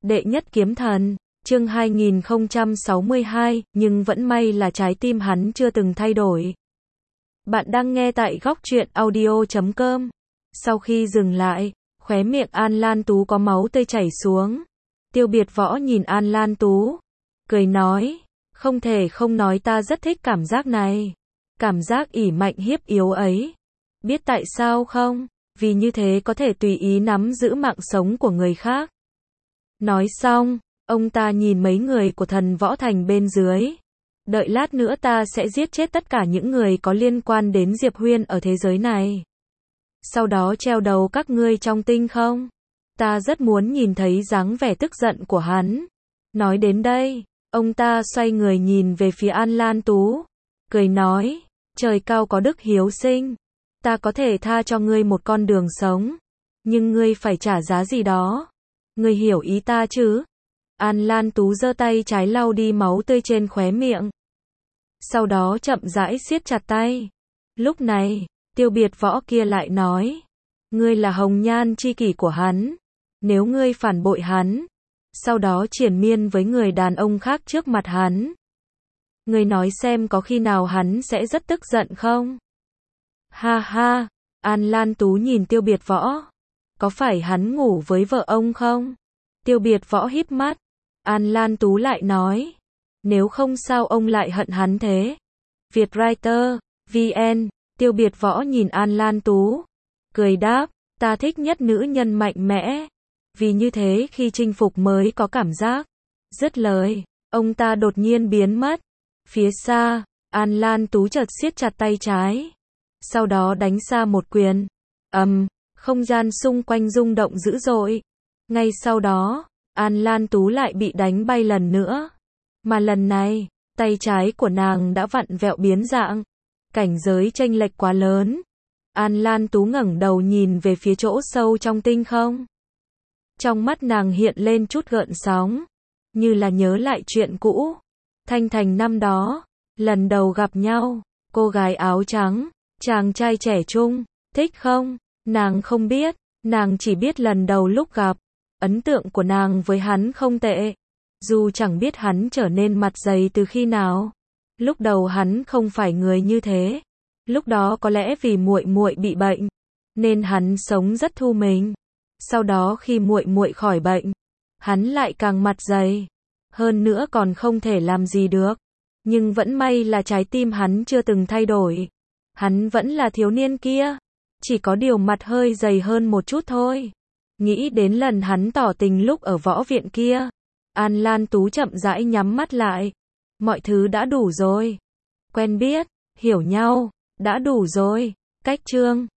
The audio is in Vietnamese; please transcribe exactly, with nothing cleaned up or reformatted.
Đệ nhất kiếm thần, chương hai nghìn không trăm sáu mươi hai, nhưng vẫn may là trái tim hắn chưa từng thay đổi. Bạn đang nghe tại góc truyện audio chấm com. Sau khi dừng lại, khóe miệng An Lan Tú có máu tươi chảy xuống. Tiêu Biệt Võ nhìn An Lan Tú, cười nói, không thể không nói ta rất thích cảm giác này. Cảm giác ỷ mạnh hiếp yếu ấy. Biết tại sao không? Vì như thế có thể tùy ý nắm giữ mạng sống của người khác. Nói xong, ông ta nhìn mấy người của thần võ thành bên dưới. Đợi lát nữa ta sẽ giết chết tất cả những người có liên quan đến Diệp Huyên ở thế giới này. Sau đó treo đầu các ngươi trong tinh không. Ta rất muốn nhìn thấy dáng vẻ tức giận của hắn. Nói đến đây, ông ta xoay người nhìn về phía An Lan Tú. Cười nói, trời cao có đức hiếu sinh. Ta có thể tha cho ngươi một con đường sống. Nhưng ngươi phải trả giá gì đó. Ngươi hiểu ý ta chứ? An Lan Tú giơ tay trái lau đi máu tươi trên khóe miệng. Sau đó chậm rãi siết chặt tay. Lúc này, Tiêu Biệt Võ kia lại nói. Ngươi là hồng nhan tri kỷ của hắn. Nếu ngươi phản bội hắn, sau đó triển miên với người đàn ông khác trước mặt hắn. Ngươi nói xem có khi nào hắn sẽ rất tức giận không? Ha ha, An Lan Tú nhìn Tiêu Biệt Võ. Có phải hắn ngủ với vợ ông không? Tiêu Biệt Võ híp mắt. An Lan Tú lại nói. Nếu không sao ông lại hận hắn thế? Vietwriter, vê en, Tiêu Biệt Võ nhìn An Lan Tú. Cười đáp, ta thích nhất nữ nhân mạnh mẽ. Vì như thế khi chinh phục mới có cảm giác. Dứt lời, ông ta đột nhiên biến mất. Phía xa, An Lan Tú chợt siết chặt tay trái. Sau đó đánh ra một quyền. Ầm, um, không gian xung quanh rung động dữ dội. Ngay sau đó, An Lan Tú lại bị đánh bay lần nữa. Mà lần này, tay trái của nàng đã vặn vẹo biến dạng. Cảnh giới chênh lệch quá lớn. An Lan Tú ngẩng đầu nhìn về phía chỗ sâu trong tinh không. Trong mắt nàng hiện lên chút gợn sóng. Như là nhớ lại chuyện cũ. Thanh Thành năm đó, lần đầu gặp nhau, cô gái áo trắng, chàng trai trẻ trung, thích không? Nàng không biết, nàng chỉ biết lần đầu lúc gặp, ấn tượng của nàng với hắn không tệ. Dù chẳng biết hắn trở nên mặt dày từ khi nào. Lúc đầu hắn không phải người như thế. Lúc đó có lẽ vì muội muội bị bệnh, nên hắn sống rất thu mình. Sau đó khi muội muội khỏi bệnh, hắn lại càng mặt dày. Hơn nữa còn không thể làm gì được. Nhưng vẫn may là trái tim hắn chưa từng thay đổi. Hắn vẫn là thiếu niên kia. Chỉ có điều mặt hơi dày hơn một chút thôi. Nghĩ đến lần hắn tỏ tình lúc ở võ viện kia. An Lan Tú chậm rãi nhắm mắt lại. Mọi thứ đã đủ rồi. Quen biết, hiểu nhau, đã đủ rồi. Cách chương